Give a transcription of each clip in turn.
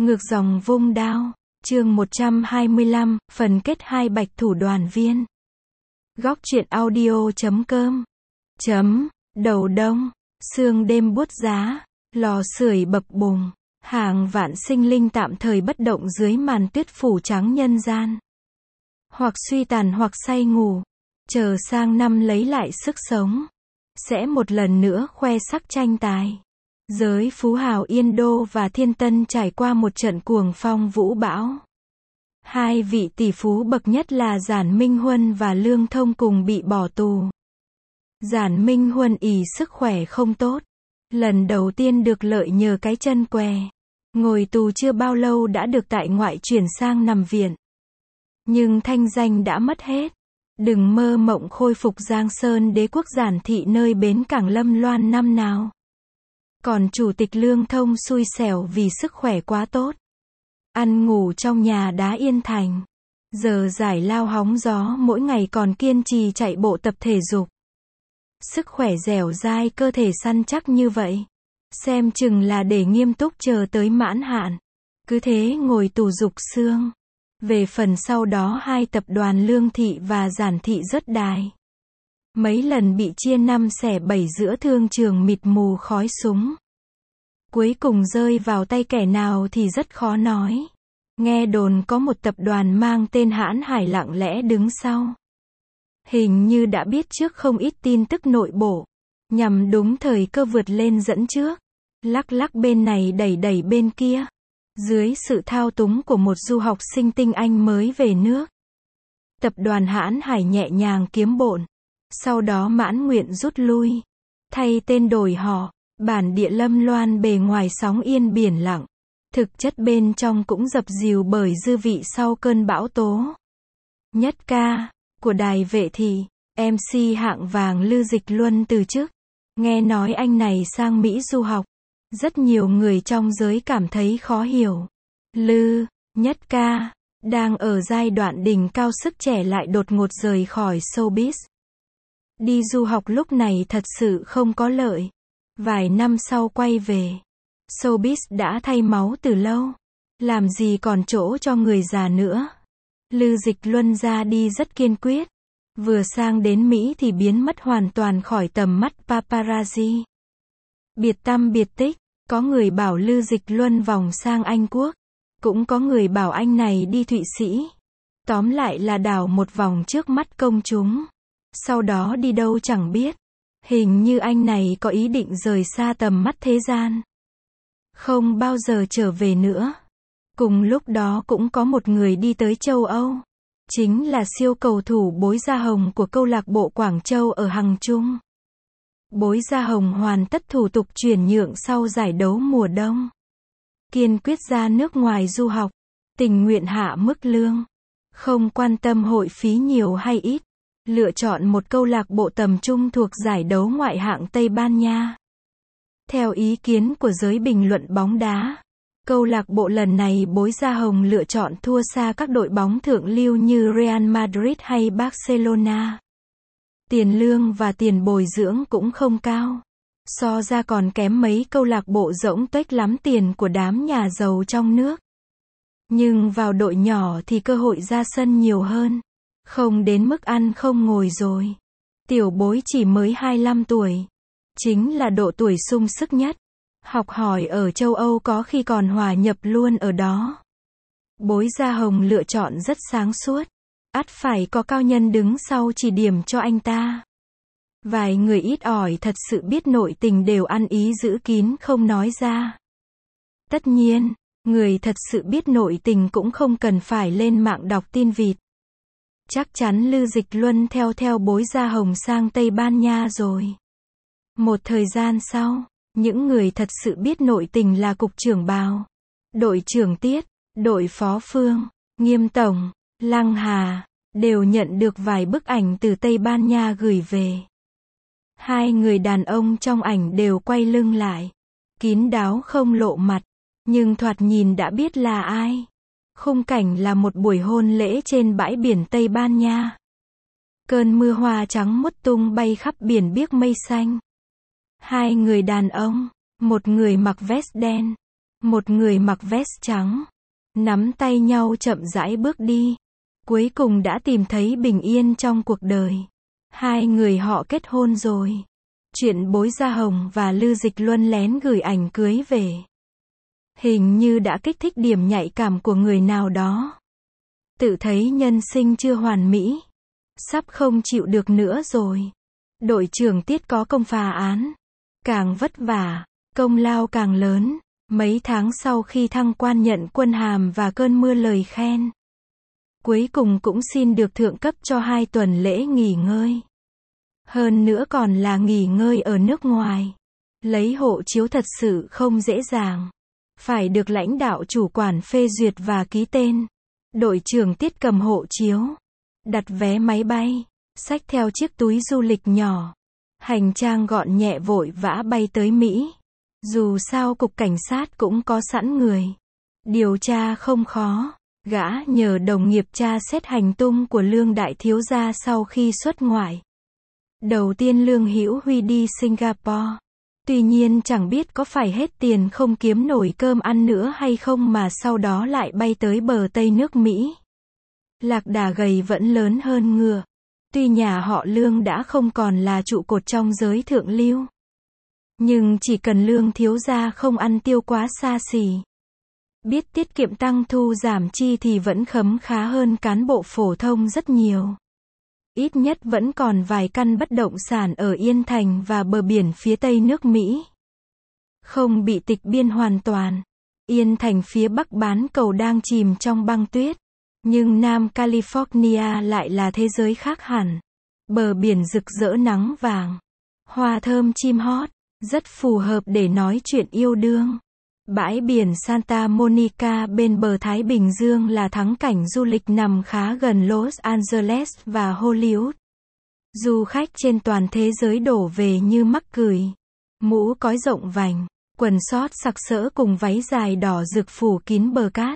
Ngược dòng vung đao. Chương 125, phần kết hai bạch thủ đoàn viên. Góc truyện audio.com. Đầu đông, sương đêm buốt giá, lò sưởi bập bùng, hàng vạn sinh linh tạm thời bất động dưới màn tuyết phủ trắng nhân gian. Hoặc suy tàn hoặc say ngủ, chờ sang năm lấy lại sức sống. Sẽ một lần nữa khoe sắc tranh tài. Giới phú hào Yên Đô và Thiên Tân trải qua một trận cuồng phong vũ bão. Hai vị tỷ phú bậc nhất là Giản Minh Huân và Lương Thông cùng bị bỏ tù. Giản Minh Huân ỷ sức khỏe không tốt. Lần đầu tiên được lợi nhờ cái chân què. Ngồi tù chưa bao lâu đã được tại ngoại chuyển sang nằm viện. Nhưng thanh danh đã mất hết. Đừng mơ mộng khôi phục Giang Sơn đế quốc Giản thị nơi bến cảng Lâm Loan năm nào. Còn chủ tịch Lương Thông xui xẻo vì sức khỏe quá tốt. Ăn ngủ trong nhà đá Yên Thành. Giờ giải lao hóng gió mỗi ngày còn kiên trì chạy bộ tập thể dục. Sức khỏe dẻo dai cơ thể săn chắc như vậy. Xem chừng là để nghiêm túc chờ tới mãn hạn. Cứ thế ngồi tù dục xương. Về phần sau đó hai tập đoàn Lương thị và Giản thị rớt đài. Mấy lần bị chia năm xẻ bảy giữa thương trường mịt mù khói súng. Cuối cùng rơi vào tay kẻ nào thì rất khó nói. Nghe đồn có một tập đoàn mang tên Hãn Hải lặng lẽ đứng sau. Hình như đã biết trước không ít tin tức nội bộ. Nhằm đúng thời cơ vượt lên dẫn trước. Lắc lắc bên này đẩy đẩy bên kia. Dưới sự thao túng của một du học sinh tinh Anh mới về nước. Tập đoàn Hãn Hải nhẹ nhàng kiếm bộn. Sau đó mãn nguyện rút lui. Thay tên đổi họ. Bản địa Lâm Loan bề ngoài sóng yên biển lặng. Thực chất bên trong cũng dập dìu bởi dư vị sau cơn bão tố. Nhất ca, của đài Vệ Thị, MC hạng vàng Lư Dịch Luân từ chức. Nghe nói anh này sang Mỹ du học. Rất nhiều người trong giới cảm thấy khó hiểu. Lư, Nhất ca, đang ở giai đoạn đỉnh cao sức trẻ lại đột ngột rời khỏi showbiz. Đi du học lúc này thật sự không có lợi. Vài năm sau quay về. Showbiz đã thay máu từ lâu. Làm gì còn chỗ cho người già nữa. Lư Dịch Luân ra đi rất kiên quyết. Vừa sang đến Mỹ thì biến mất hoàn toàn khỏi tầm mắt paparazzi. Biệt tăm biệt tích. Có người bảo Lư Dịch Luân vòng sang Anh Quốc. Cũng có người bảo anh này đi Thụy Sĩ. Tóm lại là đảo một vòng trước mắt công chúng. Sau đó đi đâu chẳng biết. Hình như anh này có ý định rời xa tầm mắt thế gian. Không bao giờ trở về nữa. Cùng lúc đó cũng có một người đi tới châu Âu. Chính là siêu cầu thủ Bối Gia Hồng của câu lạc bộ Quảng Châu ở Hằng Trung. Bối Gia Hồng hoàn tất thủ tục chuyển nhượng sau giải đấu mùa đông. Kiên quyết ra nước ngoài du học. Tình nguyện hạ mức lương. Không quan tâm hội phí nhiều hay ít. Lựa chọn một câu lạc bộ tầm trung thuộc giải đấu ngoại hạng Tây Ban Nha. Theo ý kiến của giới bình luận bóng đá, câu lạc bộ lần này Bối Gia Hồng lựa chọn thua xa các đội bóng thượng lưu như Real Madrid hay Barcelona. Tiền lương và tiền bồi dưỡng cũng không cao. So ra còn kém mấy câu lạc bộ rỗng tuếch lắm tiền của đám nhà giàu trong nước. Nhưng vào đội nhỏ thì cơ hội ra sân nhiều hơn. Không đến mức ăn không ngồi rồi. Tiểu Bối chỉ mới 25 tuổi. Chính là độ tuổi sung sức nhất. Học hỏi ở châu Âu có khi còn hòa nhập luôn ở đó. Bối Gia Hồng lựa chọn rất sáng suốt. Ắt phải có cao nhân đứng sau chỉ điểm cho anh ta. Vài người ít ỏi thật sự biết nội tình đều ăn ý giữ kín không nói ra. Tất nhiên, người thật sự biết nội tình cũng không cần phải lên mạng đọc tin vịt. Chắc chắn Lư Dịch Luân theo Bối Gia Hồng sang Tây Ban Nha rồi. Một thời gian sau, những người thật sự biết nội tình là Cục trưởng Bào, đội trưởng Tiết, đội phó Phương, Nghiêm Tổng, Lăng Hà, đều nhận được vài bức ảnh từ Tây Ban Nha gửi về. Hai người đàn ông trong ảnh đều quay lưng lại, kín đáo không lộ mặt, nhưng thoạt nhìn đã biết là ai. Khung cảnh là một buổi hôn lễ trên bãi biển Tây Ban Nha. Cơn mưa hoa trắng mút tung bay khắp biển biếc mây xanh. Hai người đàn ông, một người mặc vest đen, Một người mặc vest trắng, nắm tay nhau chậm rãi bước đi. Cuối cùng đã tìm thấy bình yên trong cuộc đời. Hai người họ kết hôn rồi. Chuyện Bối Gia Hồng và Lư Dịch Luân lén gửi ảnh cưới về. Hình như đã kích thích điểm nhạy cảm của người nào đó. Tự thấy nhân sinh chưa hoàn mỹ. Sắp không chịu được nữa rồi. Đội trưởng Tiết có công phá án. Càng vất vả, công lao càng lớn. Mấy tháng sau khi thăng quan nhận quân hàm và cơn mưa lời khen. Cuối cùng cũng xin được thượng cấp cho 2 tuần lễ nghỉ ngơi. Hơn nữa còn là nghỉ ngơi ở nước ngoài. Lấy hộ chiếu thật sự không dễ dàng. Phải được lãnh đạo chủ quản phê duyệt và ký tên. Đội trưởng Tiết cầm hộ chiếu. Đặt vé máy bay. Xách theo chiếc túi du lịch nhỏ. Hành trang gọn nhẹ vội vã bay tới Mỹ. Dù sao cục cảnh sát cũng có sẵn người. Điều tra không khó. Gã nhờ đồng nghiệp tra xét hành tung của Lương đại thiếu gia sau khi xuất ngoại. Đầu tiên Lương Hữu Huy đi Singapore. Tuy nhiên chẳng biết có phải hết tiền không kiếm nổi cơm ăn nữa hay không mà sau đó lại bay tới bờ Tây nước Mỹ. Lạc đà gầy vẫn lớn hơn ngựa. Tuy nhà họ Lương đã không còn là trụ cột trong giới thượng lưu. Nhưng chỉ cần Lương thiếu gia không ăn tiêu quá xa xỉ. Biết tiết kiệm tăng thu giảm chi thì vẫn khấm khá hơn cán bộ phổ thông rất nhiều. Ít nhất vẫn còn vài căn bất động sản ở Yên Thành và bờ biển phía tây nước Mỹ. Không bị tịch biên hoàn toàn. Yên Thành phía bắc bán cầu đang chìm trong băng tuyết. Nhưng Nam California lại là thế giới khác hẳn. Bờ biển rực rỡ nắng vàng. Hoa thơm chim hót. Rất phù hợp để nói chuyện yêu đương. Bãi biển Santa Monica bên bờ Thái Bình Dương là thắng cảnh du lịch nằm khá gần Los Angeles và Hollywood. Du khách trên toàn thế giới đổ về như mắc cười. Mũ cói rộng vành, quần sót sặc sỡ cùng váy dài đỏ rực phủ kín bờ cát.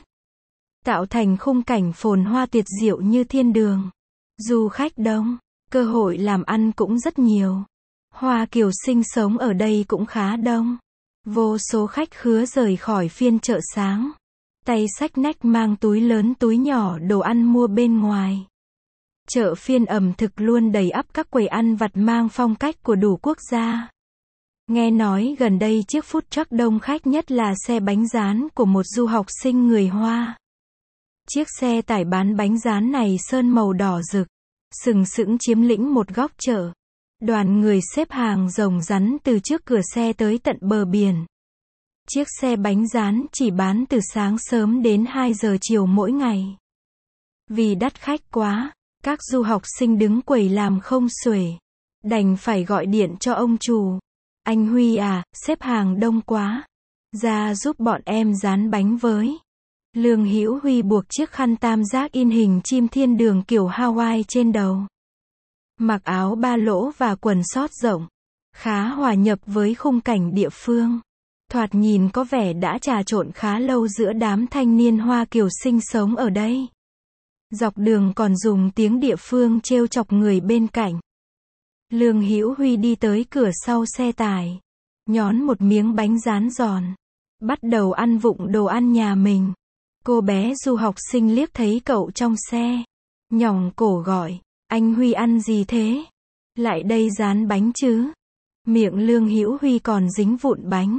Tạo thành khung cảnh phồn hoa tuyệt diệu như thiên đường. Du khách đông, cơ hội làm ăn cũng rất nhiều. Hoa kiều sinh sống ở đây cũng khá đông. Vô số khách khứa rời khỏi phiên chợ sáng. Tay xách nách mang túi lớn túi nhỏ đồ ăn mua bên ngoài. Chợ phiên ẩm thực luôn đầy ắp các quầy ăn vặt mang phong cách của đủ quốc gia. Nghe nói gần đây chiếc food truck đông khách nhất là xe bánh rán của một du học sinh người Hoa. Chiếc xe tải bán bánh rán này sơn màu đỏ rực, sừng sững chiếm lĩnh một góc chợ. Đoàn người xếp hàng rồng rắn từ trước cửa xe tới tận bờ biển. Chiếc xe bánh rán chỉ bán từ sáng sớm đến 2 giờ chiều mỗi ngày. Vì đắt khách quá, các du học sinh đứng quầy làm không xuể. Đành phải gọi điện cho ông chủ. Anh Huy à, xếp hàng đông quá. Ra giúp bọn em rán bánh với. Lương Hữu Huy buộc chiếc khăn tam giác in hình chim thiên đường kiểu Hawaii trên đầu. Mặc áo ba lỗ và quần sót rộng. Khá hòa nhập với khung cảnh địa phương. Thoạt nhìn có vẻ đã trà trộn khá lâu giữa đám thanh niên Hoa kiều sinh sống ở đây. Dọc đường còn dùng tiếng địa phương trêu chọc người bên cạnh. Lương Hữu Huy đi tới cửa sau xe tải. Nhón một miếng bánh rán giòn. Bắt đầu ăn vụng đồ ăn nhà mình. Cô bé du học sinh liếc thấy cậu trong xe. Nhỏng cổ gọi. Anh Huy ăn gì thế? Lại đây rán bánh chứ? Miệng Lương Hữu Huy còn dính vụn bánh.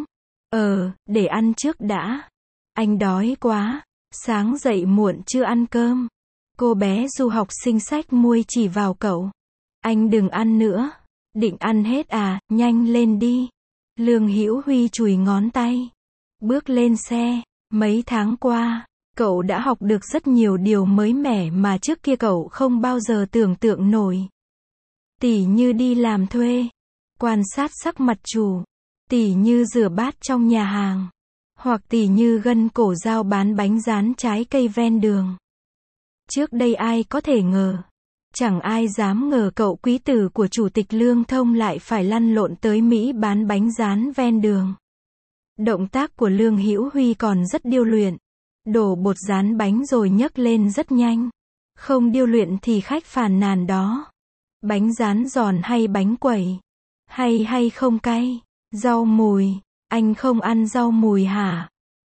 Để ăn trước đã. Anh đói quá. Sáng dậy muộn chưa ăn cơm. Cô bé du học sinh xách muôi chỉ vào cậu. Anh đừng ăn nữa. Định ăn hết à, nhanh lên đi. Lương Hữu Huy chùi ngón tay. Bước lên xe. Mấy tháng qua, cậu đã học được rất nhiều điều mới mẻ mà trước kia cậu không bao giờ tưởng tượng nổi. Tỉ như đi làm thuê, quan sát sắc mặt chủ, tỉ như rửa bát trong nhà hàng, hoặc tỉ như gân cổ dao bán bánh rán trái cây ven đường. Trước đây ai có thể ngờ, chẳng ai dám ngờ cậu quý tử của Chủ tịch Lương Thông lại phải lăn lộn tới Mỹ bán bánh rán ven đường. Động tác của Lương Hữu Huy còn rất điêu luyện. Đổ bột rán bánh rồi nhấc lên rất nhanh. Không điêu luyện thì khách phàn nàn đó. Bánh rán giòn hay bánh quẩy? Hay không cay? Rau mùi? Anh không ăn rau mùi hả?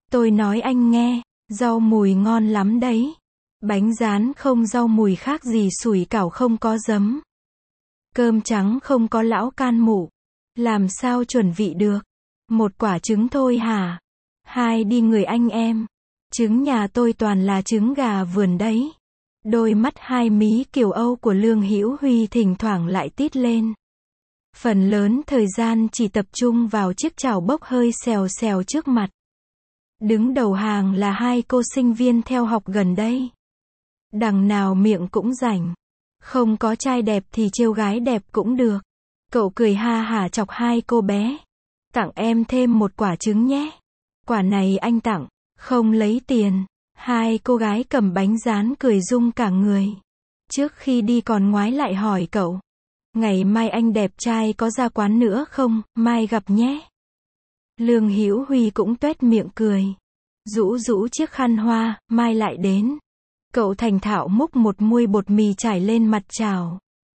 Tôi nói anh nghe, rau mùi ngon lắm đấy. Bánh rán không rau mùi khác gì sủi cảo không có giấm. Cơm trắng không có lão can mụ. Làm sao chuẩn vị được? Một quả trứng thôi hả? Hai đi người anh em. Trứng nhà tôi toàn là trứng gà vườn đấy. Đôi mắt hai mí kiểu Âu của Lương Hữu Huy thỉnh thoảng lại tít lên. Phần lớn thời gian chỉ tập trung vào chiếc chảo bốc hơi xèo xèo trước mặt. Đứng đầu hàng là hai cô sinh viên theo học gần đây. Đằng nào miệng cũng rảnh. Không có trai đẹp thì trêu gái đẹp cũng được. Cậu cười ha hả chọc hai cô bé. Tặng em thêm một quả trứng nhé. Quả này anh tặng, không lấy tiền. Hai cô gái cầm bánh rán cười rung cả người. Trước khi đi còn ngoái lại hỏi cậu. Ngày mai anh đẹp trai có ra quán nữa không, mai gặp nhé. Lương Hữu Huy cũng tuét miệng cười. Rũ rũ chiếc khăn hoa, mai lại đến. Cậu thành thạo múc một muôi bột mì trải lên mặt chảo.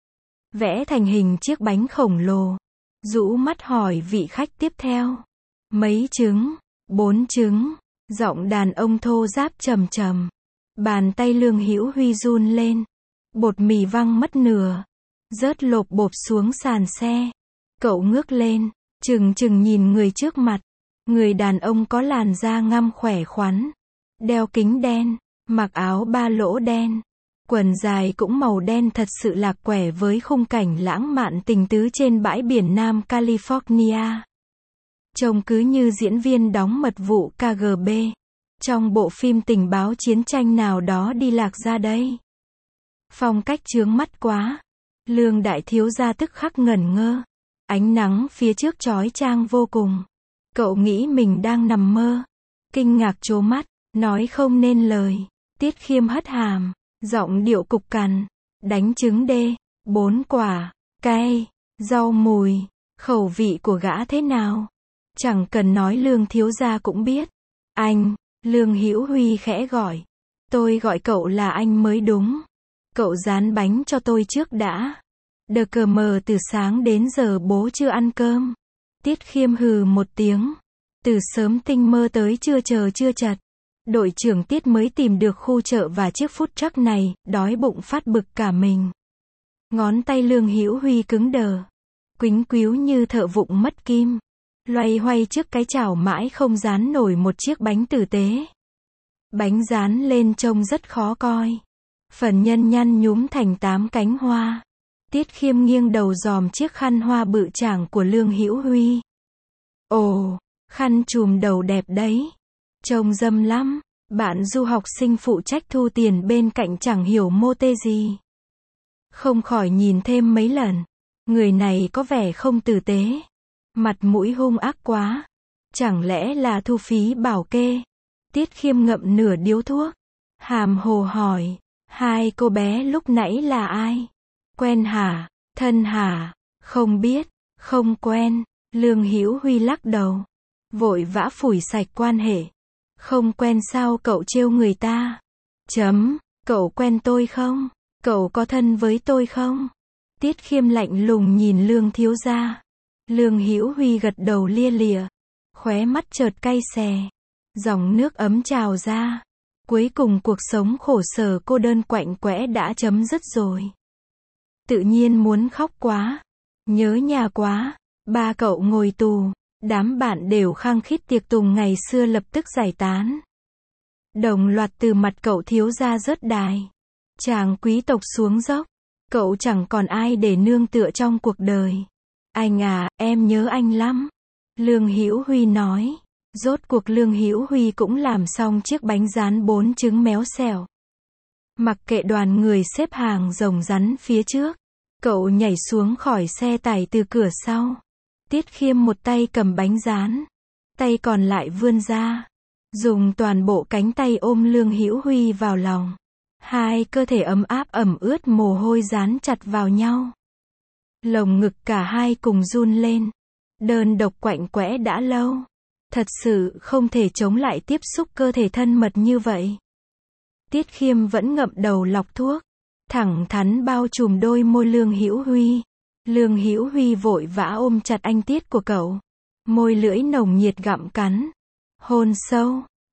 Vẽ thành hình chiếc bánh khổng lồ. Rũ mắt hỏi vị khách tiếp theo. Mấy trứng? 4 trứng. Giọng đàn ông thô ráp trầm trầm. Bàn tay Lương Hữu Huy run lên. Bột mì văng mất nửa. Rớt lộp bộp xuống sàn xe. Cậu ngước lên, chừng chừng nhìn người trước mặt. Người đàn ông có làn da ngăm khỏe khoắn. Đeo kính đen, mặc áo ba lỗ đen. Quần dài cũng màu đen thật sự lạc quẻ với khung cảnh lãng mạn tình tứ trên bãi biển Nam California. Trông cứ như diễn viên đóng mật vụ KGB. Trong bộ phim tình báo chiến tranh nào đó đi lạc ra đây. Phong cách chướng mắt quá. Lương đại thiếu gia tức khắc ngẩn ngơ. Ánh nắng phía trước chói chang vô cùng. Cậu nghĩ mình đang nằm mơ. Kinh ngạc trố mắt, nói không nên lời. Tiết Khiêm hất hàm, giọng điệu cục cằn. Đánh trứng đê, 4 quả, cay, rau mùi, khẩu vị của gã thế nào? Chẳng cần nói Lương thiếu gia cũng biết. Anh, Lương Hữu Huy khẽ gọi. Tôi gọi cậu là anh mới đúng. Cậu rán bánh cho tôi trước đã. Đờ cờ mờ từ sáng đến giờ bố chưa ăn cơm. Tiết Khiêm hừ một tiếng. Từ sớm tinh mơ tới chưa chờ chưa chật. Đội trưởng Tiết mới tìm được khu chợ và chiếc food truck này, đói bụng phát bực cả mình. Ngón tay Lương Hữu Huy cứng đờ. Quýnh quíu như thợ vụng mất kim. Loay hoay trước cái chảo mãi không rán nổi một chiếc bánh tử tế. Bánh rán lên trông rất khó coi. Phần nhân nhăn nhúm thành 8 cánh hoa. Tiết Khiêm nghiêng đầu dòm chiếc khăn hoa bự chảng của Lương Hữu Huy. Ồ, khăn trùm đầu đẹp đấy. Trông dâm lắm. Bạn du học sinh phụ trách thu tiền bên cạnh chẳng hiểu mô tê gì. Không khỏi nhìn thêm mấy lần. Người này có vẻ không tử tế. Mặt mũi hung ác quá. Chẳng lẽ là thu phí bảo kê? Tiết Khiêm ngậm nửa điếu thuốc. Hàm hồ hỏi. Hai cô bé lúc nãy là ai? Quen hả? Thân hả? Không biết. Không quen. Lương Hữu Huy lắc đầu. Vội vã phủi sạch quan hệ. Không quen sao cậu trêu người ta? Cậu quen tôi không? Cậu có thân với tôi không? Tiết Khiêm lạnh lùng nhìn Lương thiếu gia. Lương Hữu Huy gật đầu lia lịa. Khóe mắt chợt cay xè. Dòng nước ấm trào ra. Cuối cùng cuộc sống khổ sở cô đơn quạnh quẽ đã chấm dứt rồi. Tự nhiên muốn khóc quá. Nhớ nhà quá. Ba cậu ngồi tù. Đám bạn đều khăng khít tiệc tùng ngày xưa lập tức giải tán. Đồng loạt từ mặt cậu thiếu gia rớt đài. Chàng quý tộc xuống dốc. Cậu chẳng còn ai để nương tựa trong cuộc đời. Anh à, em nhớ anh lắm. Lương Hữu Huy nói. Rốt cuộc Lương Hữu Huy cũng làm xong chiếc bánh rán 4 trứng méo xẻo. Mặc kệ đoàn người xếp hàng rồng rắn phía trước. Cậu nhảy xuống khỏi xe tải từ cửa sau. Tiết Khiêm một tay cầm bánh rán. Tay còn lại vươn ra. Dùng toàn bộ cánh tay ôm Lương Hữu Huy vào lòng. Hai cơ thể ấm áp ẩm ướt mồ hôi dán chặt vào nhau. Lồng ngực cả hai cùng run lên. Đơn độc quạnh quẽ đã lâu. Thật sự không thể chống lại tiếp xúc cơ thể thân mật như vậy. Tiết Khiêm vẫn ngậm đầu lọc thuốc. Thẳng thắn bao trùm đôi môi Lương Hữu Huy. Lương Hữu Huy vội vã ôm chặt anh Tiết của cậu. Môi lưỡi nồng nhiệt gặm cắn. Hôn sâu.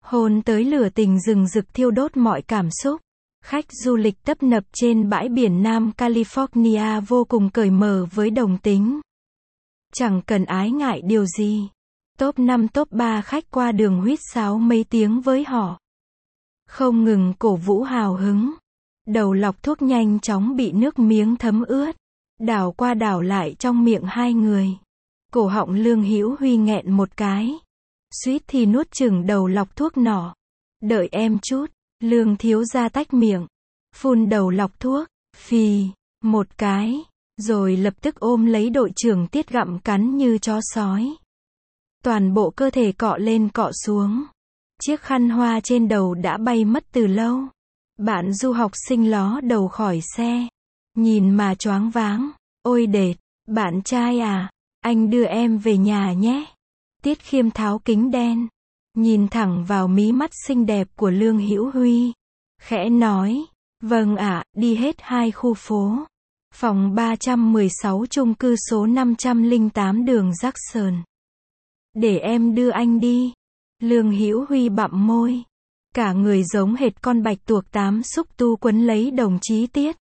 Hôn tới lửa tình rừng rực thiêu đốt mọi cảm xúc. Khách du lịch tấp nập trên bãi biển Nam California vô cùng cởi mở với đồng tính. Chẳng cần ái ngại điều gì. Top 5 top 3 khách qua đường huýt sáo mấy tiếng với họ. Không ngừng cổ vũ hào hứng. Đầu lọc thuốc nhanh chóng bị nước miếng thấm ướt. Đảo qua đảo lại trong miệng hai người. Cổ họng Lương Hữu Huy nghẹn một cái. Suýt thì nuốt chửng đầu lọc thuốc nọ. Đợi em chút. Lương thiếu gia tách miệng. Phun đầu lọc thuốc. Phì. Một cái. Rồi lập tức ôm lấy đội trưởng Tiết gặm cắn như chó sói. Toàn bộ cơ thể cọ lên cọ xuống. Chiếc khăn hoa trên đầu đã bay mất từ lâu. Bạn du học sinh ló đầu khỏi xe. Nhìn mà choáng váng. Ôi đệt, bạn trai à, anh đưa em về nhà nhé. Tiết Khiêm tháo kính đen. Nhìn thẳng vào mí mắt xinh đẹp của Lương Hữu Huy. Khẽ nói, vâng ạ, đi hết 2 khu phố. Phòng 316 chung cư số 508 đường Jackson. Để em đưa anh đi. Lương Hữu Huy bặm môi. Cả người giống hệt con bạch tuộc 8 xúc tu quấn lấy đồng chí Tiết.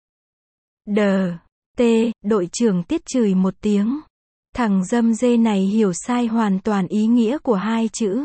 Đờ. T. Đội trưởng Tiết chửi một tiếng. Thằng dâm dê này hiểu sai hoàn toàn ý nghĩa của hai chữ.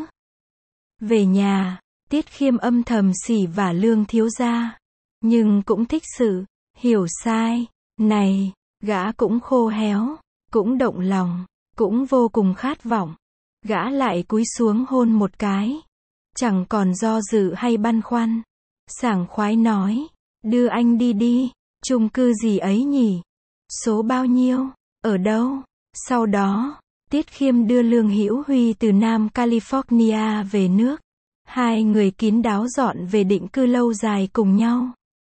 Về nhà, Tiết Khiêm âm thầm xỉ vả Lương thiếu gia. Nhưng cũng thích sự hiểu sai này. Gã cũng khô héo, cũng động lòng, cũng vô cùng khát vọng. Gã lại cúi xuống hôn một cái. Chẳng còn do dự hay băn khoăn. Sảng khoái nói, đưa anh đi đi. Chung cư gì ấy nhỉ? Số bao nhiêu? Ở đâu? Sau đó, Tiết Khiêm đưa Lương Hữu Huy từ Nam California về nước. Hai người kín đáo dọn về định cư lâu dài cùng nhau.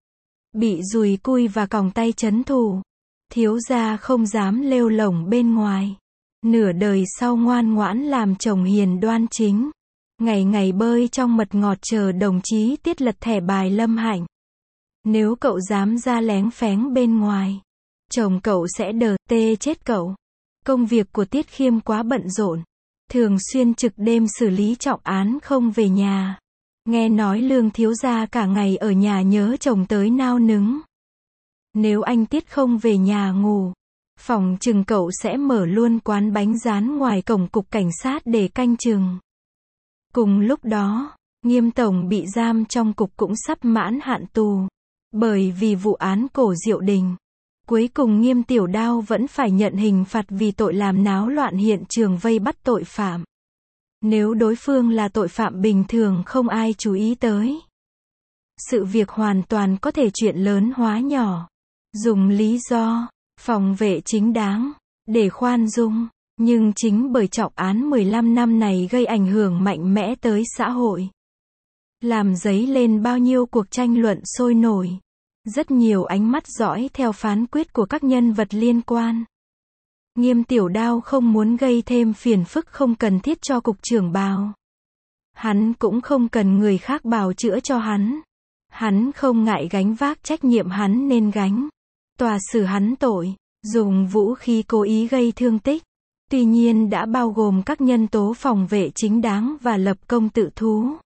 Bị dùi cui và còng tay trấn thủ. Thiếu gia không dám lêu lổng bên ngoài. Nửa đời sau ngoan ngoãn làm chồng hiền đoan chính. Ngày ngày bơi trong mật ngọt chờ đồng chí Tiết lật thẻ bài lâm hạnh. Nếu cậu dám ra lén phén bên ngoài, chồng cậu sẽ đờ tê chết cậu. Công việc của Tiết Khiêm quá bận rộn. Thường xuyên trực đêm xử lý trọng án không về nhà. Nghe nói Lương thiếu gia cả ngày ở nhà nhớ chồng tới nao nứng. Nếu anh Tiết không về nhà ngủ, phòng chừng cậu sẽ mở luôn quán bánh rán ngoài cổng cục cảnh sát để canh chừng. Cùng lúc đó, Nghiêm tổng bị giam trong cục cũng sắp mãn hạn tù. Bởi vì vụ án Cổ Diệu Đình. Cuối cùng Nghiêm Tiểu Đao vẫn phải nhận hình phạt vì tội làm náo loạn hiện trường vây bắt tội phạm. Nếu đối phương là tội phạm bình thường không ai chú ý tới. Sự việc hoàn toàn có thể chuyện lớn hóa nhỏ. Dùng lý do phòng vệ chính đáng để khoan dung. Nhưng chính bởi trọng án 15 năm này gây ảnh hưởng mạnh mẽ tới xã hội. Làm dấy lên bao nhiêu cuộc tranh luận sôi nổi. Rất nhiều ánh mắt dõi theo phán quyết của các nhân vật liên quan. Nghiêm Tiểu Đao không muốn gây thêm phiền phức không cần thiết cho cục trưởng bào. Hắn cũng không cần người khác bào chữa cho hắn. Hắn không ngại gánh vác trách nhiệm hắn nên gánh. Tòa xử hắn tội, dùng vũ khí cố ý gây thương tích. Tuy nhiên đã bao gồm các nhân tố phòng vệ chính đáng và lập công tự thú.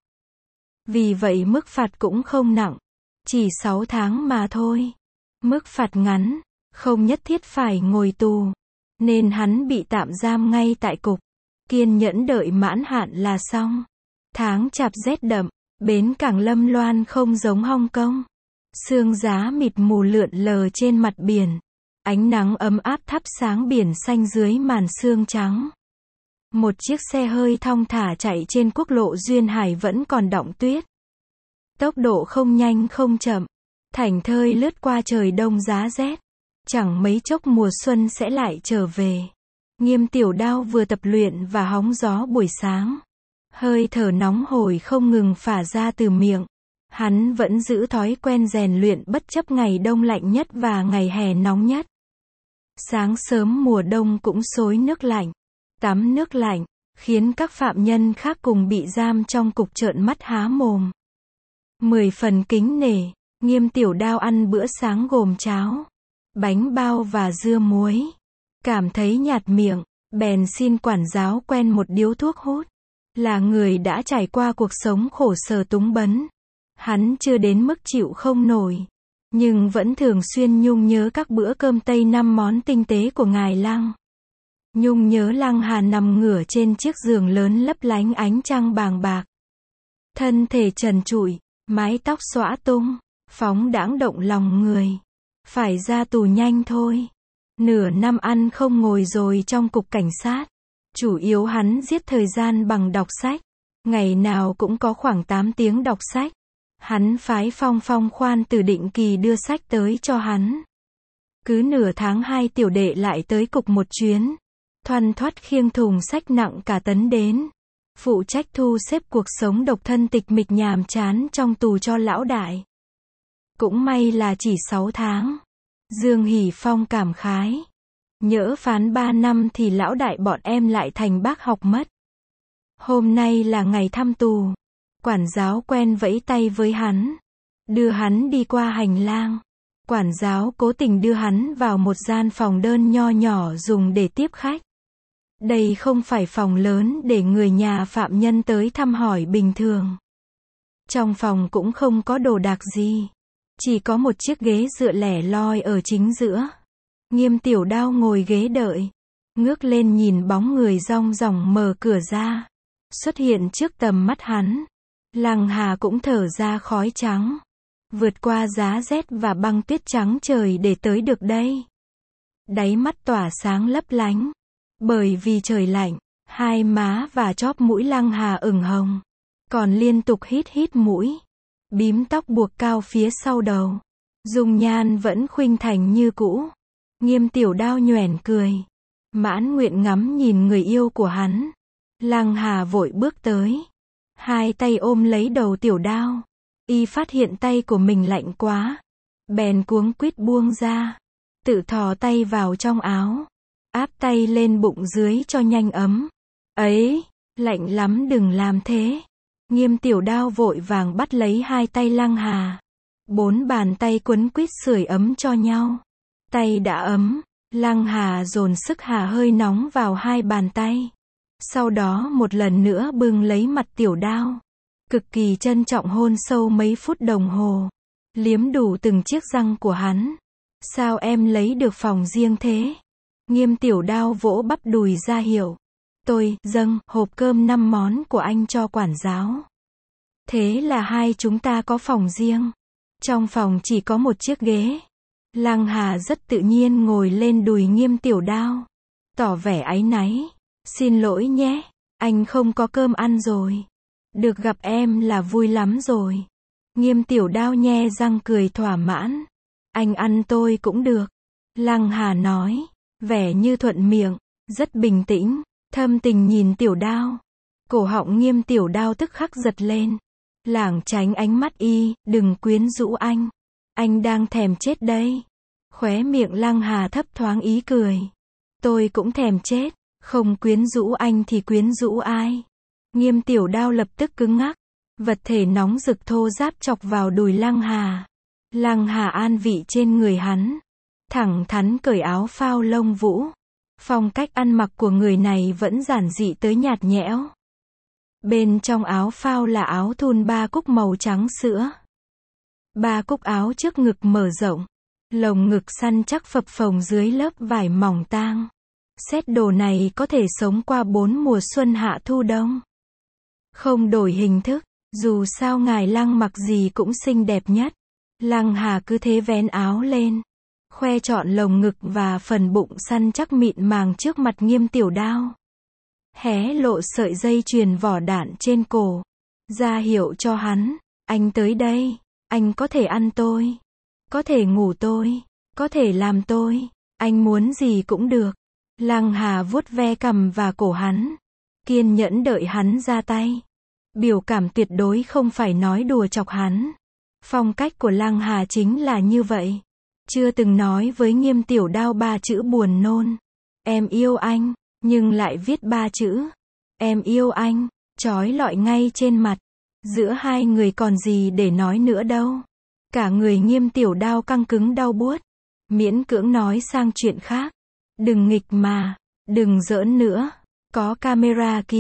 Vì vậy mức phạt cũng không nặng. Chỉ 6 tháng mà thôi. Mức phạt ngắn, không nhất thiết phải ngồi tù. Nên hắn bị tạm giam ngay tại cục. Kiên nhẫn đợi mãn hạn là xong. Tháng chạp rét đậm, bến cảng Lâm Loan không giống Hong Kong. Sương giá mịt mù lượn lờ trên mặt biển. Ánh nắng ấm áp thắp sáng biển xanh dưới màn sương trắng. Một chiếc xe hơi thong thả chạy trên quốc lộ Duyên Hải vẫn còn đọng tuyết. Tốc độ không nhanh không chậm. Thảnh thơi lướt qua trời đông giá rét. Chẳng mấy chốc mùa xuân sẽ lại trở về. Nghiêm Tiểu Đao vừa tập luyện và hóng gió buổi sáng. Hơi thở nóng hổi không ngừng phả ra từ miệng. Hắn vẫn giữ thói quen rèn luyện bất chấp ngày đông lạnh nhất và ngày hè nóng nhất. Sáng sớm mùa đông cũng xối nước lạnh. Tắm nước lạnh, khiến các phạm nhân khác cùng bị giam trong cục trợn mắt há mồm. 10 phần kính nể, Nghiêm Tiểu Đao ăn bữa sáng gồm cháo, bánh bao và dưa muối. Cảm thấy nhạt miệng, bèn xin quản giáo quen một điếu thuốc hút. Là người đã trải qua cuộc sống khổ sở túng bấn. Hắn chưa đến mức chịu không nổi. Nhưng vẫn thường xuyên nhung nhớ các bữa cơm Tây 5 món tinh tế của ngài Lăng. Nhung nhớ Lăng Hà nằm ngửa trên chiếc giường lớn lấp lánh ánh trăng bàng bạc. Thân thể trần trụi, mái tóc xõa tung, phóng đãng động lòng người. Phải ra tù nhanh thôi. Nửa năm ăn không ngồi rồi trong cục cảnh sát. Chủ yếu hắn giết thời gian bằng đọc sách. Ngày nào cũng có khoảng 8 tiếng đọc sách. Hắn phái Phong Phong khoan từ định kỳ đưa sách tới cho hắn. Cứ nửa tháng 2 tiểu đệ lại tới cục một chuyến. Thoăn thoắt khiêng thùng sách nặng cả tấn đến. Phụ trách thu xếp cuộc sống độc thân tịch mịch nhàm chán trong tù cho lão đại. Cũng may là chỉ 6 tháng. Dương Hỷ Phong cảm khái. Nhỡ phán 3 năm thì lão đại bọn em lại thành bác học mất. Hôm nay là ngày thăm tù. Quản giáo quen vẫy tay với hắn. Đưa hắn đi qua hành lang. Quản giáo cố tình đưa hắn vào một gian phòng đơn nho nhỏ dùng để tiếp khách. Đây không phải phòng lớn để người nhà phạm nhân tới thăm hỏi bình thường. Trong phòng cũng không có đồ đạc gì. Chỉ có một chiếc ghế dựa lẻ loi ở chính giữa. Nghiêm Tiểu Đao ngồi ghế đợi. Ngước lên nhìn bóng người rong ròng mở cửa ra. Xuất hiện trước tầm mắt hắn. Lăng Hà cũng thở ra khói trắng. Vượt qua giá rét và băng tuyết trắng trời để tới được đây. Đáy mắt tỏa sáng lấp lánh. Bởi vì trời lạnh, hai má và chóp mũi Lăng Hà ửng hồng. Còn liên tục hít hít mũi. Bím tóc buộc cao phía sau đầu. Dung nhan vẫn khuynh thành như cũ. Nghiêm Tiểu Đao nhoẻn cười. Mãn nguyện ngắm nhìn người yêu của hắn. Lăng Hà vội bước tới. Hai tay ôm lấy đầu Tiểu Đao. Y phát hiện tay của mình lạnh quá. Bèn cuống quýt buông ra. Tự thò tay vào trong áo. Áp tay lên bụng dưới cho nhanh ấm. Ấy, lạnh lắm đừng làm thế. Nghiêm Tiểu Đao vội vàng bắt lấy hai tay Lăng Hà. 4 bàn tay quấn quýt sưởi ấm cho nhau. Tay đã ấm, Lăng Hà dồn sức hà hơi nóng vào hai bàn tay. Sau đó một lần nữa bưng lấy mặt Tiểu Đao. Cực kỳ trân trọng hôn sâu mấy phút đồng hồ. Liếm đủ từng chiếc răng của hắn. Sao em lấy được phòng riêng thế? Nghiêm Tiểu Đao vỗ bắp đùi ra hiệu. Tôi dâng hộp cơm 5 món của anh cho quản giáo. Thế là hai chúng ta có phòng riêng. Trong phòng chỉ có một chiếc ghế. Lăng Hà rất tự nhiên ngồi lên đùi Nghiêm Tiểu Đao. Tỏ vẻ áy náy. Xin lỗi nhé, anh không có cơm ăn rồi. Được gặp em là vui lắm rồi. Nghiêm Tiểu Đao nhe răng cười thỏa mãn. Anh ăn tôi cũng được. Lăng Hà nói. Vẻ như thuận miệng. Rất bình tĩnh. Thâm tình nhìn Tiểu Đao. Cổ họng Nghiêm Tiểu Đao tức khắc giật lên. Lảng tránh ánh mắt y. Đừng quyến rũ anh. Anh đang thèm chết đây. Khóe miệng Lăng Hà thấp thoáng ý cười. Tôi cũng thèm chết. Không quyến rũ anh thì quyến rũ ai? Nghiêm Tiểu Đao lập tức cứng ngắc. Vật thể nóng rực thô ráp chọc vào đùi Lăng Hà. Lăng Hà an vị trên người hắn. Thẳng thắn cởi áo phao lông vũ. Phong cách ăn mặc của người này vẫn giản dị tới nhạt nhẽo. Bên trong áo phao là áo thun 3 cúc màu trắng sữa. 3 cúc áo trước ngực mở rộng. Lồng ngực săn chắc phập phồng dưới lớp vải mỏng tang. Set đồ này có thể sống qua 4 mùa xuân hạ thu đông. Không đổi hình thức, dù sao ngài Lăng mặc gì cũng xinh đẹp nhất. Lăng Hà cứ thế vén áo lên. Khoe trọn lồng ngực và phần bụng săn chắc mịn màng trước mặt Nghiêm Tiểu Đao. Hé lộ sợi dây chuyền vỏ đạn trên cổ. Ra hiệu cho hắn. Anh tới đây. Anh có thể ăn tôi. Có thể ngủ tôi. Có thể làm tôi. Anh muốn gì cũng được. Lăng Hà vuốt ve cằm và cổ hắn. Kiên nhẫn đợi hắn ra tay. Biểu cảm tuyệt đối không phải nói đùa chọc hắn. Phong cách của Lăng Hà chính là như vậy. Chưa từng nói với Nghiêm Tiểu Đao 3 chữ buồn nôn. Em yêu anh, nhưng lại viết 3 chữ. Em yêu anh, chói lọi ngay trên mặt. Giữa hai người còn gì để nói nữa đâu. Cả người Nghiêm Tiểu Đao căng cứng đau buốt. Miễn cưỡng nói sang chuyện khác. Đừng nghịch mà, đừng giỡn nữa. Có camera kìa.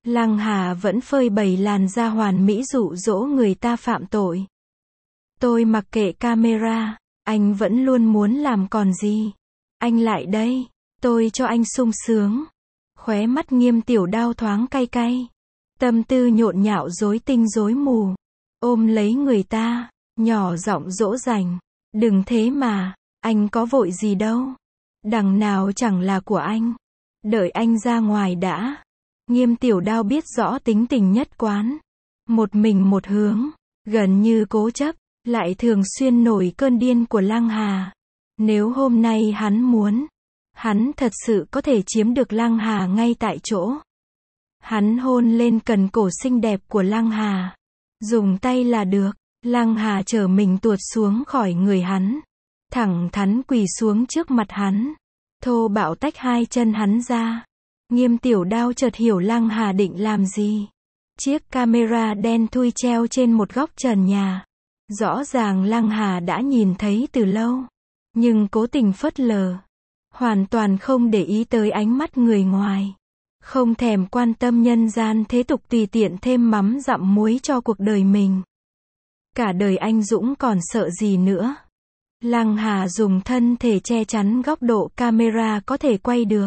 Lăng Hà vẫn phơi bày làn da hoàn mỹ dụ dỗ người ta phạm tội. Tôi mặc kệ camera, anh vẫn luôn muốn làm còn gì. Anh lại đây, tôi cho anh sung sướng. Khóe mắt Nghiêm Tiểu Đao thoáng cay cay. Tâm tư nhộn nhạo rối tinh rối mù. Ôm lấy người ta, nhỏ giọng dỗ dành. Đừng thế mà, anh có vội gì đâu. Đằng nào chẳng là của anh. Đợi anh ra ngoài đã. Nghiêm Tiểu Đao biết rõ tính tình nhất quán. Một mình một hướng, gần như cố chấp, lại thường xuyên nổi cơn điên của Lăng Hà. Nếu hôm nay hắn muốn, hắn thật sự có thể chiếm được Lăng Hà ngay tại chỗ. Hắn hôn lên cần cổ xinh đẹp của Lăng Hà. Dùng tay là được. Lăng Hà trở mình tuột xuống khỏi người hắn. Thẳng thắn quỳ xuống trước mặt hắn. Thô bạo tách hai chân hắn ra. Nghiêm Tiểu Đao chợt hiểu Lăng Hà định làm gì. Chiếc camera đen thui treo trên một góc trần nhà. Rõ ràng Lăng Hà đã nhìn thấy từ lâu. Nhưng cố tình phớt lờ. Hoàn toàn không để ý tới ánh mắt người ngoài. Không thèm quan tâm nhân gian thế tục, tùy tiện thêm mắm dặm muối cho cuộc đời mình. Cả đời anh dũng còn sợ gì nữa. Lăng Hà dùng thân thể che chắn góc độ camera có thể quay được.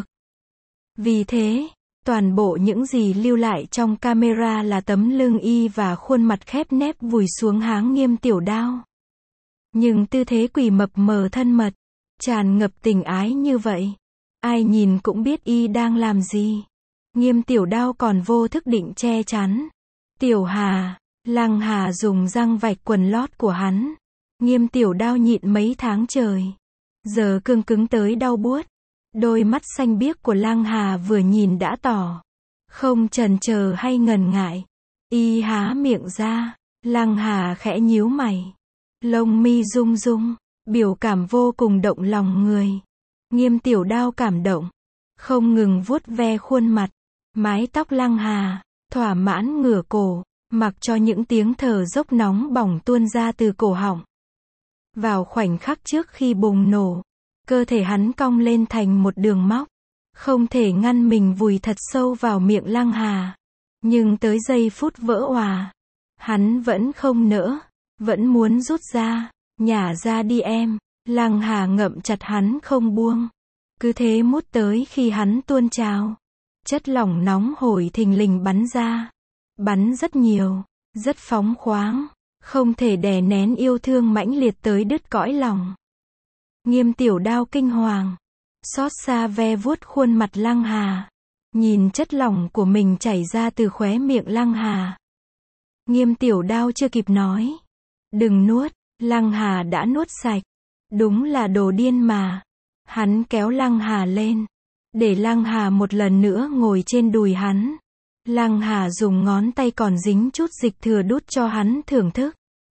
Vì thế, toàn bộ những gì lưu lại trong camera là tấm lưng y và khuôn mặt khép nép vùi xuống háng Nghiêm Tiểu Đao. Nhưng tư thế quỳ mập mờ thân mật, tràn ngập tình ái như vậy, ai nhìn cũng biết y đang làm gì. Nghiêm Tiểu Đao còn vô thức định che chắn. Tiểu Hà, Lăng Hà dùng răng vạch quần lót của hắn. Nghiêm Tiểu Đao nhịn mấy tháng trời. Giờ cương cứng tới đau buốt. Đôi mắt xanh biếc của Lăng Hà vừa nhìn đã tỏ. Không chần chờ hay ngần ngại. Y há miệng ra. Lăng Hà khẽ nhíu mày. Lông mi rung rung. Biểu cảm vô cùng động lòng người. Nghiêm Tiểu Đao cảm động. Không ngừng vuốt ve khuôn mặt. Mái tóc Lăng Hà. Thỏa mãn ngửa cổ. Mặc cho những tiếng thở dốc nóng bỏng tuôn ra từ cổ họng. Vào khoảnh khắc trước khi bùng nổ, cơ thể hắn cong lên thành một đường móc. Không thể ngăn mình vùi thật sâu vào miệng Lăng Hà. Nhưng tới giây phút vỡ òa, hắn vẫn không nỡ, vẫn muốn rút ra. Nhả ra đi em. Lăng Hà ngậm chặt hắn không buông. Cứ thế mút tới khi hắn tuôn trào. Chất lỏng nóng hổi thình lình bắn ra. Bắn rất nhiều, rất phóng khoáng. Không thể đè nén yêu thương mãnh liệt tới đứt cõi lòng. Nghiêm Tiểu Đao kinh hoàng. Xót xa ve vuốt khuôn mặt Lăng Hà. Nhìn chất lỏng của mình chảy ra từ khóe miệng Lăng Hà. Nghiêm Tiểu Đao chưa kịp nói. Đừng nuốt. Lăng Hà đã nuốt sạch. Đúng là đồ điên mà. Hắn kéo Lăng Hà lên. Để Lăng Hà một lần nữa ngồi trên đùi hắn. Lăng Hà dùng ngón tay còn dính chút dịch thừa đút cho hắn thưởng thức.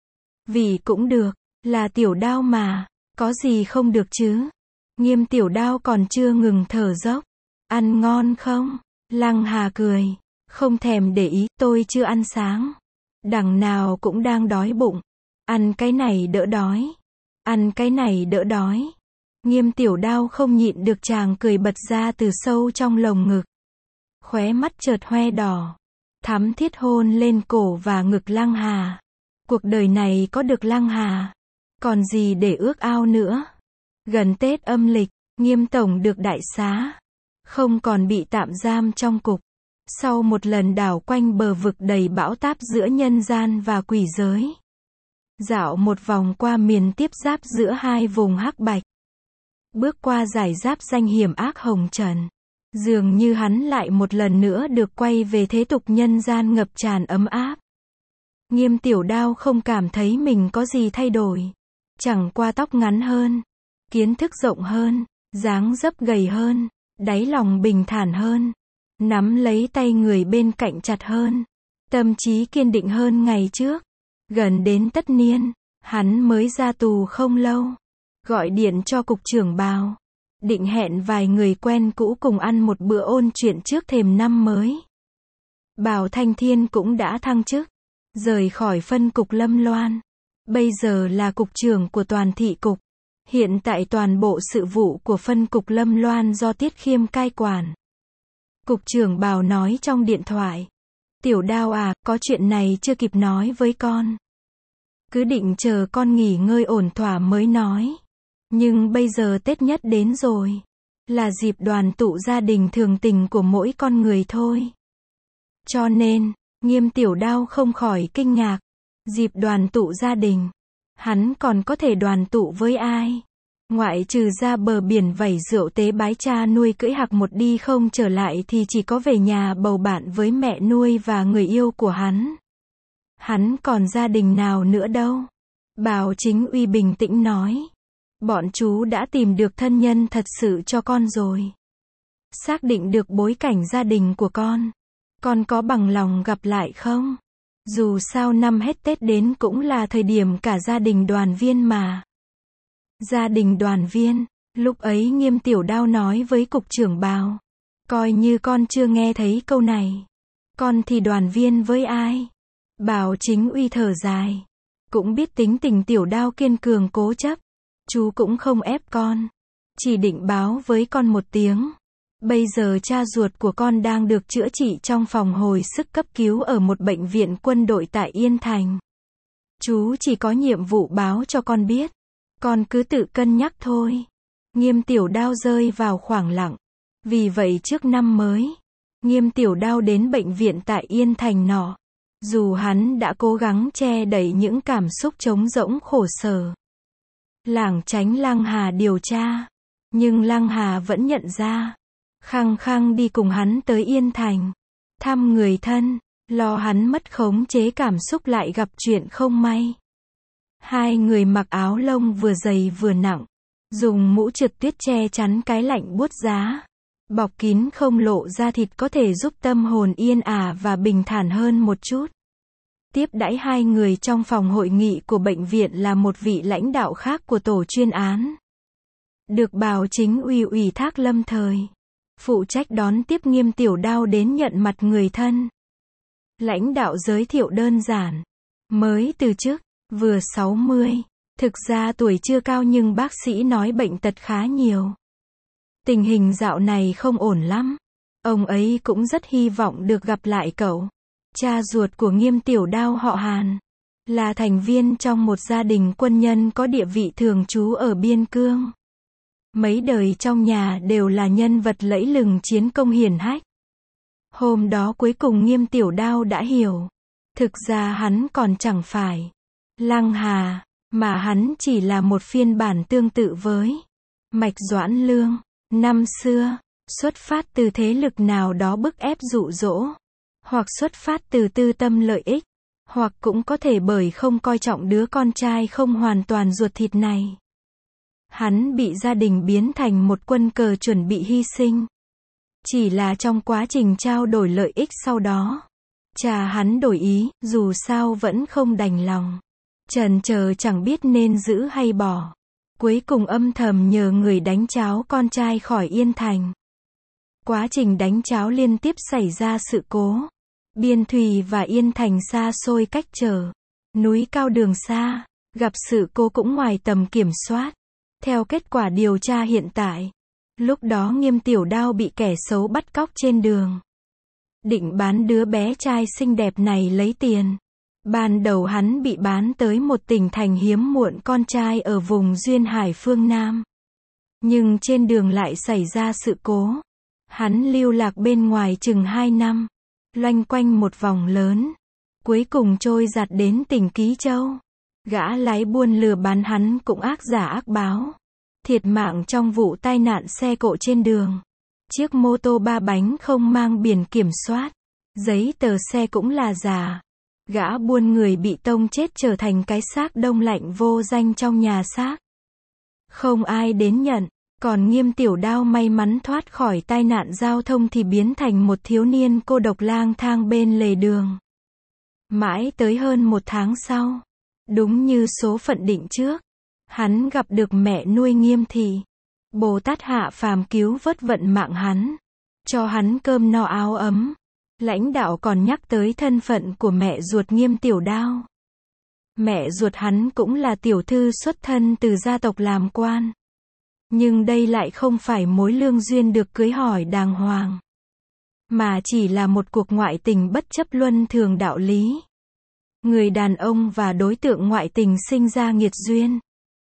Vì cũng được, là Tiểu Đao mà, có gì không được chứ. Nghiêm Tiểu Đao còn chưa ngừng thở dốc. Ăn ngon không? Lăng Hà cười. Không thèm để ý, tôi chưa ăn sáng. Đằng nào cũng đang đói bụng. Ăn cái này đỡ đói. Ăn cái này đỡ đói. Nghiêm Tiểu Đao không nhịn được chàng cười bật ra từ sâu trong lồng ngực. Khóe mắt chợt hoe đỏ. Thắm thiết hôn lên cổ và ngực Lăng Hà. Cuộc đời này có được Lăng Hà. Còn gì để ước ao nữa. Gần Tết âm lịch, Nghiêm Tổng được đại xá. Không còn bị tạm giam trong cục. Sau một lần đảo quanh bờ vực đầy bão táp giữa nhân gian và quỷ giới. Dạo một vòng qua miền tiếp giáp giữa hai vùng hắc bạch. Bước qua dải giáp danh hiểm ác hồng trần. Dường như hắn lại một lần nữa được quay về thế tục nhân gian ngập tràn ấm áp. Nghiêm Tiểu Đao không cảm thấy mình có gì thay đổi. Chẳng qua tóc ngắn hơn, kiến thức rộng hơn, dáng dấp gầy hơn, đáy lòng bình thản hơn, nắm lấy tay người bên cạnh chặt hơn, tâm trí kiên định hơn ngày trước. Gần đến tất niên, hắn mới ra tù không lâu. Gọi điện cho cục trưởng Bào. Định hẹn vài người quen cũ cùng ăn một bữa ôn chuyện trước thềm năm mới. Bào Thanh Thiên cũng đã thăng chức, rời khỏi phân cục Lâm Loan. Bây giờ là cục trưởng của toàn thị cục. Hiện tại toàn bộ sự vụ của phân cục Lâm Loan do Tiết Khiêm cai quản. Cục trưởng Bào nói trong điện thoại. Tiểu Đao à, có chuyện này chưa kịp nói với con. Cứ định chờ con nghỉ ngơi ổn thỏa mới nói. Nhưng bây giờ Tết nhất đến rồi. Là dịp đoàn tụ gia đình thường tình của mỗi con người thôi. Cho nên, Nghiêm Tiểu Đao không khỏi kinh ngạc. Dịp đoàn tụ gia đình. Hắn còn có thể đoàn tụ với ai? Ngoại trừ ra bờ biển vẩy rượu tế bái cha nuôi cưỡi hạc một đi không trở lại thì chỉ có về nhà bầu bạn với mẹ nuôi và người yêu của hắn. Hắn còn gia đình nào nữa đâu. Bào Chính Uy bình tĩnh nói. Bọn chú đã tìm được thân nhân thật sự cho con rồi. Xác định được bối cảnh gia đình của con. Con có bằng lòng gặp lại không? Dù sao năm hết Tết đến cũng là thời điểm cả gia đình đoàn viên mà. Gia đình đoàn viên, lúc ấy Nghiêm Tiểu Đao nói với cục trưởng Bào. Coi như con chưa nghe thấy câu này. Con thì đoàn viên với ai? Bào Chính Uy thở dài. Cũng biết tính tình Tiểu Đao kiên cường cố chấp. Chú cũng không ép con. Chỉ định báo với con một tiếng. Bây giờ cha ruột của con đang được chữa trị trong phòng hồi sức cấp cứu ở một bệnh viện quân đội tại Yên Thành. Chú chỉ có nhiệm vụ báo cho con biết. Con cứ tự cân nhắc thôi. Nghiêm Tiểu Đao rơi vào khoảng lặng. Vì vậy trước năm mới, Nghiêm Tiểu Đao đến bệnh viện tại Yên Thành nọ. Dù hắn đã cố gắng che đậy những cảm xúc trống rỗng khổ sở. Lảng tránh Lăng Hà điều tra. Nhưng Lăng Hà vẫn nhận ra. Khăng khăng đi cùng hắn tới Yên Thành. Thăm người thân. Lo hắn mất khống chế cảm xúc lại gặp chuyện không may. Hai người mặc áo lông vừa dày vừa nặng. Dùng mũ trượt tuyết che chắn cái lạnh buốt giá. Bọc kín không lộ ra thịt có thể giúp tâm hồn yên ả và bình thản hơn một chút. Tiếp đãi hai người trong phòng hội nghị của bệnh viện là một vị lãnh đạo khác của tổ chuyên án. Được Bào Chính Uy ủy thác lâm thời. Phụ trách đón tiếp Nghiêm Tiểu Đao đến nhận mặt người thân. Lãnh đạo giới thiệu đơn giản. Mới từ chức, vừa 60. Thực ra tuổi chưa cao nhưng bác sĩ nói bệnh tật khá nhiều. Tình hình dạo này không ổn lắm. Ông ấy cũng rất hy vọng được gặp lại cậu. Cha ruột của Nghiêm Tiểu Đao họ Hàn. Là thành viên trong một gia đình quân nhân có địa vị thường trú ở biên cương. Mấy đời trong nhà đều là nhân vật lẫy lừng chiến công hiển hách. Hôm đó cuối cùng Nghiêm Tiểu Đao đã hiểu. Thực ra hắn còn chẳng phải Lăng Hà, mà hắn chỉ là một phiên bản tương tự với Mạch Doãn Lương. Năm xưa, xuất phát từ thế lực nào đó bức ép dụ dỗ. Hoặc xuất phát từ tư tâm lợi ích. Hoặc cũng có thể bởi không coi trọng đứa con trai không hoàn toàn ruột thịt này. Hắn bị gia đình biến thành một quân cờ chuẩn bị hy sinh. Chỉ là trong quá trình trao đổi lợi ích sau đó. Cha hắn đổi ý, dù sao vẫn không đành lòng. Chần chờ chẳng biết nên giữ hay bỏ. Cuối cùng âm thầm nhờ người đánh cháo con trai khỏi Yên Thành. Quá trình đánh cháo liên tiếp xảy ra sự cố. Biên Thùy và Yên Thành xa xôi cách trở. Núi cao đường xa. Gặp sự cố cũng ngoài tầm kiểm soát. Theo kết quả điều tra hiện tại. Lúc đó Nghiêm Tiểu Đao bị kẻ xấu bắt cóc trên đường. Định bán đứa bé trai xinh đẹp này lấy tiền. Ban đầu hắn bị bán tới một tỉnh thành hiếm muộn con trai ở vùng Duyên Hải phương Nam. Nhưng trên đường lại xảy ra sự cố. Hắn lưu lạc bên ngoài chừng 2 năm. Loanh quanh một vòng lớn. Cuối cùng trôi giạt đến tỉnh Ký Châu. Gã lái buôn lừa bán hắn cũng ác giả ác báo. Thiệt mạng trong vụ tai nạn xe cộ trên đường. Chiếc mô tô 3 bánh không mang biển kiểm soát. Giấy tờ xe cũng là giả. Gã buôn người bị tông chết trở thành cái xác đông lạnh vô danh trong nhà xác. Không ai đến nhận. Còn Nghiêm Tiểu Đao may mắn thoát khỏi tai nạn giao thông thì biến thành một thiếu niên cô độc lang thang bên lề đường. Mãi tới hơn 1 tháng sau. Đúng như số phận định trước. Hắn gặp được mẹ nuôi Nghiêm Thị. Bồ Tát hạ phàm cứu vớt vận mạng hắn. Cho hắn cơm no áo ấm. Lãnh đạo còn nhắc tới thân phận của mẹ ruột Nghiêm Tiểu Đao. Mẹ ruột hắn cũng là tiểu thư xuất thân từ gia tộc làm quan. Nhưng đây lại không phải mối lương duyên được cưới hỏi đàng hoàng. mà chỉ là một cuộc ngoại tình bất chấp luân thường đạo lý. Người đàn ông và đối tượng ngoại tình sinh ra nghiệt duyên.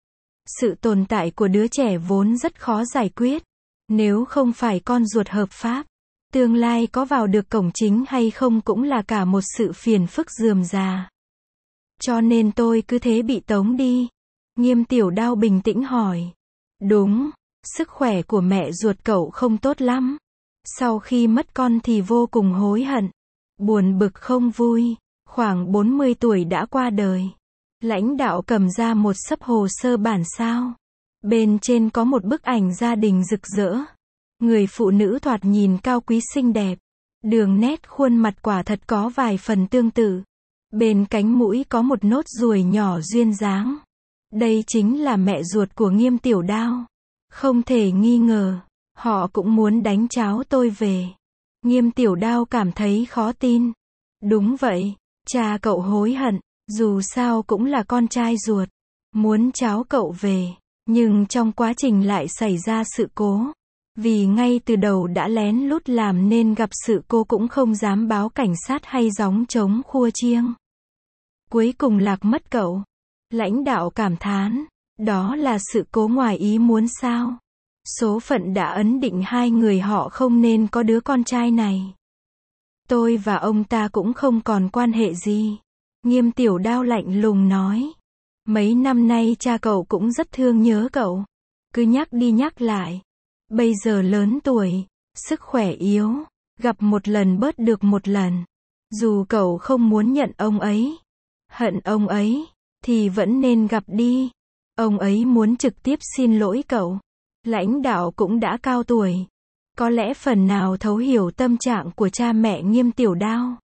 Sự tồn tại của đứa trẻ vốn rất khó giải quyết. Nếu không phải con ruột hợp pháp, tương lai có vào được cổng chính hay không cũng là cả một sự phiền phức rườm rà. Cho nên tôi cứ thế bị tống đi. Nghiêm Tiểu Đao bình tĩnh hỏi. Đúng, sức khỏe của mẹ ruột cậu không tốt lắm. Sau khi mất con thì vô cùng hối hận, buồn bực không vui. Khoảng 40 tuổi đã qua đời. Lãnh đạo cầm ra một xấp hồ sơ bản sao. Bên trên có một bức ảnh gia đình rực rỡ. Người phụ nữ thoạt nhìn cao quý xinh đẹp. Đường nét khuôn mặt quả thật có vài phần tương tự. Bên cánh mũi có một nốt ruồi nhỏ duyên dáng. Đây chính là mẹ ruột của Nghiêm Tiểu Đao. Không thể nghi ngờ, họ cũng muốn đánh cháu tôi về. Nghiêm Tiểu Đao cảm thấy khó tin. Đúng vậy, cha cậu hối hận, dù sao cũng là con trai ruột. Muốn cháu cậu về, nhưng trong quá trình lại xảy ra sự cố. Vì ngay từ đầu đã lén lút làm nên gặp sự cố cũng không dám báo cảnh sát hay gióng trống khua chiêng. Cuối cùng lạc mất cậu. Lãnh đạo cảm thán, đó là sự cố ngoài ý muốn sao? Số phận đã ấn định hai người họ không nên có đứa con trai này. Tôi và ông ta cũng không còn quan hệ gì. Nghiêm Tiểu Đao lạnh lùng nói. Mấy năm nay cha cậu cũng rất thương nhớ cậu. Cứ nhắc đi nhắc lại. Bây giờ lớn tuổi, sức khỏe yếu, gặp một lần bớt được một lần. Dù cậu không muốn nhận ông ấy, hận ông ấy, thì vẫn nên gặp đi. Ông ấy muốn trực tiếp xin lỗi cậu. Lãnh đạo cũng đã cao tuổi. Có lẽ phần nào thấu hiểu tâm trạng của cha mẹ Nghiêm Tiểu Đao.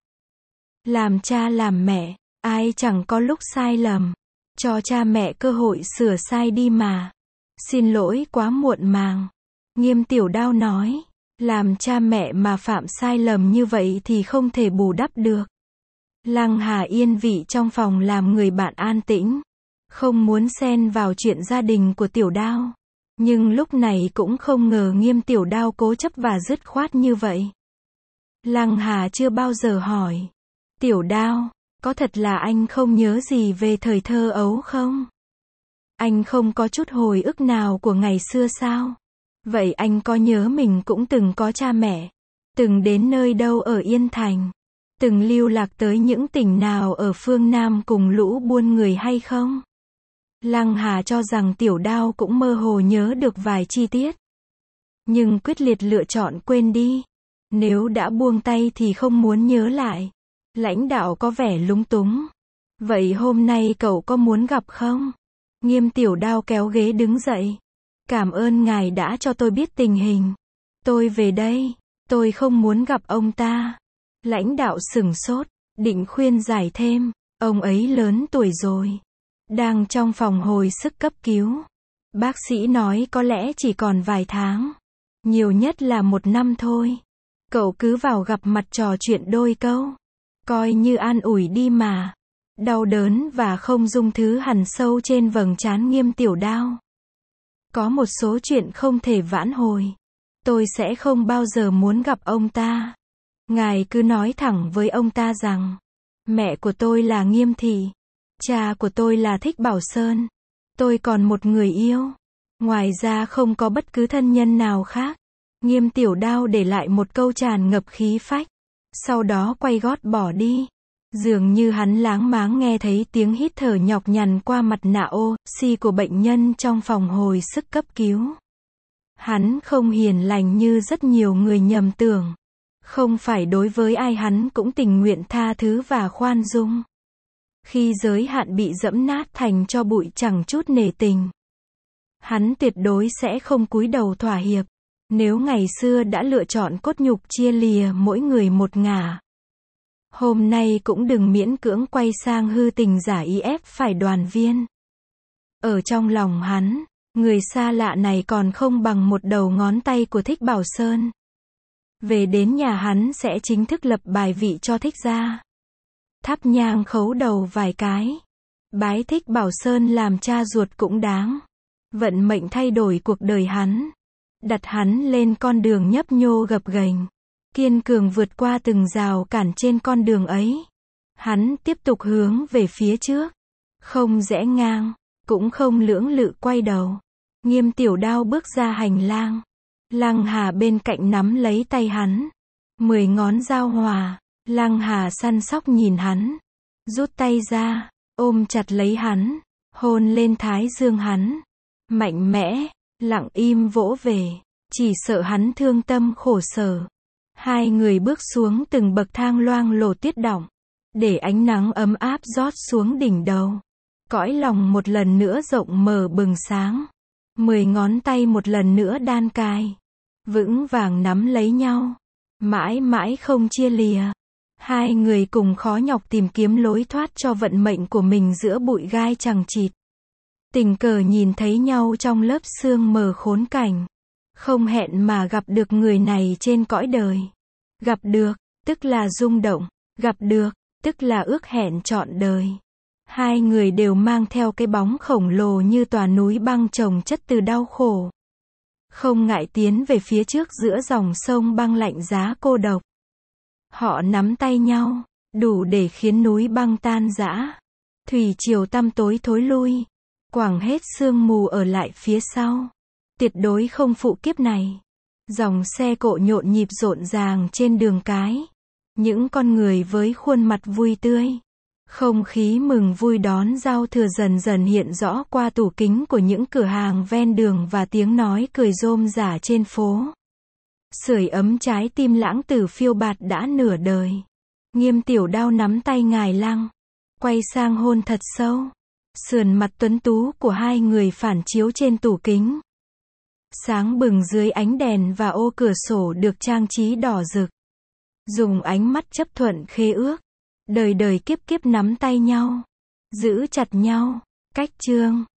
Làm cha làm mẹ, ai chẳng có lúc sai lầm. Cho cha mẹ cơ hội sửa sai đi mà. Xin lỗi quá muộn màng. Nghiêm Tiểu Đao nói. Làm cha mẹ mà phạm sai lầm như vậy thì không thể bù đắp được. Lăng Hà yên vị trong phòng làm người bạn an tĩnh. Không muốn xen vào chuyện gia đình của Tiểu Đao. Nhưng lúc này cũng không ngờ Nghiêm Tiểu Đao cố chấp và dứt khoát như vậy. Lăng Hà chưa bao giờ hỏi. Tiểu Đao, có thật là anh không nhớ gì về thời thơ ấu không? Anh không có chút hồi ức nào của ngày xưa sao? Vậy anh có nhớ mình cũng từng có cha mẹ? Từng đến nơi đâu ở Yên Thành? Từng lưu lạc tới những tỉnh nào ở phương Nam cùng lũ buôn người hay không? Lăng Hà cho rằng Tiểu Đao cũng mơ hồ nhớ được vài chi tiết. Nhưng quyết liệt lựa chọn quên đi. Nếu đã buông tay thì không muốn nhớ lại. Lãnh đạo có vẻ lúng túng. Vậy hôm nay cậu có muốn gặp không? Nghiêm Tiểu Đao kéo ghế đứng dậy. Cảm ơn ngài đã cho tôi biết tình hình. Tôi về đây. Tôi không muốn gặp ông ta. Lãnh đạo sửng sốt, định khuyên giải thêm. Ông ấy lớn tuổi rồi. Đang trong phòng hồi sức cấp cứu. Bác sĩ nói có lẽ chỉ còn vài tháng. Nhiều nhất là 1 năm thôi. Cậu cứ vào gặp mặt trò chuyện đôi câu. Coi như an ủi đi mà. Đau đớn và không dung thứ hằn sâu trên vầng trán Nghiêm Tiểu Đao. Có một số chuyện không thể vãn hồi. Tôi sẽ không bao giờ muốn gặp ông ta. Ngài cứ nói thẳng với ông ta rằng, mẹ của tôi là Nghiêm Thị. Cha của tôi là Thích Bảo Sơn. Tôi còn một người yêu. Ngoài ra không có bất cứ thân nhân nào khác. Nghiêm Tiểu Đao để lại một câu tràn ngập khí phách. Sau đó quay gót bỏ đi. Dường như hắn láng máng nghe thấy tiếng hít thở nhọc nhằn qua mặt nạ oxy của bệnh nhân trong phòng hồi sức cấp cứu. Hắn không hiền lành như rất nhiều người nhầm tưởng. Không phải đối với ai hắn cũng tình nguyện tha thứ và khoan dung. Khi giới hạn bị dẫm nát thành tro bụi chẳng chút nể tình. Hắn tuyệt đối sẽ không cúi đầu thỏa hiệp. Nếu ngày xưa đã lựa chọn cốt nhục chia lìa mỗi người một ngả. Hôm nay cũng đừng miễn cưỡng quay sang hư tình giả ý ép phải đoàn viên. Ở trong lòng hắn, người xa lạ này còn không bằng một đầu ngón tay của Thích Bảo Sơn. Về đến nhà hắn sẽ chính thức lập bài vị cho Thích gia. Thắp nhang khấu đầu vài cái. Bái Thích Bảo Sơn làm cha ruột cũng đáng. Vận mệnh thay đổi cuộc đời hắn. Đặt hắn lên con đường nhấp nhô gập ghềnh. kiên cường vượt qua từng rào cản trên con đường ấy. Hắn tiếp tục hướng về phía trước, không rẽ ngang, cũng không lưỡng lự quay đầu. Nghiêm Tiểu Đao bước ra hành lang. Lăng Hà bên cạnh nắm lấy tay hắn. 10 ngón giao hòa. Lăng Hà săn sóc nhìn hắn. Rút tay ra, ôm chặt lấy hắn, hôn lên thái dương hắn. Mạnh mẽ, lặng im vỗ về, chỉ sợ hắn thương tâm khổ sở. Hai người bước xuống từng bậc thang loang lổ tuyết đọng, để ánh nắng ấm áp rót xuống đỉnh đầu. Cõi lòng một lần nữa rộng mở bừng sáng. 10 ngón tay một lần nữa đan cài, vững vàng nắm lấy nhau, mãi mãi không chia lìa. Hai người cùng khó nhọc tìm kiếm lối thoát cho vận mệnh của mình giữa bụi gai chằng chịt. Tình cờ nhìn thấy nhau trong lớp sương mờ khốn cảnh. Không hẹn mà gặp được người này trên cõi đời. Gặp được, tức là rung động. Gặp được, tức là ước hẹn trọn đời. Hai người đều mang theo cái bóng khổng lồ như tòa núi băng chồng chất từ đau khổ. Không ngại tiến về phía trước giữa dòng sông băng lạnh giá cô độc. Họ nắm tay nhau, đủ để khiến núi băng tan rã. Thủy triều tăm tối thối lui, quẳng hết sương mù ở lại phía sau. Tuyệt đối không phụ kiếp này. Dòng xe cộ nhộn nhịp rộn ràng trên đường cái. Những con người với khuôn mặt vui tươi. Không khí mừng vui đón giao thừa dần dần hiện rõ qua tủ kính của những cửa hàng ven đường và tiếng nói cười rôm rả trên phố. Sưởi ấm trái tim lãng tử phiêu bạt đã nửa đời. Nghiêm Tiểu Đao nắm tay Ngài Lăng, quay sang hôn thật sâu. Sườn mặt tuấn tú của hai người phản chiếu trên tủ kính. Sáng bừng dưới ánh đèn và ô cửa sổ được trang trí đỏ rực. Dùng ánh mắt chấp thuận khế ước. Đời đời kiếp kiếp nắm tay nhau. Giữ chặt nhau. Cách chương.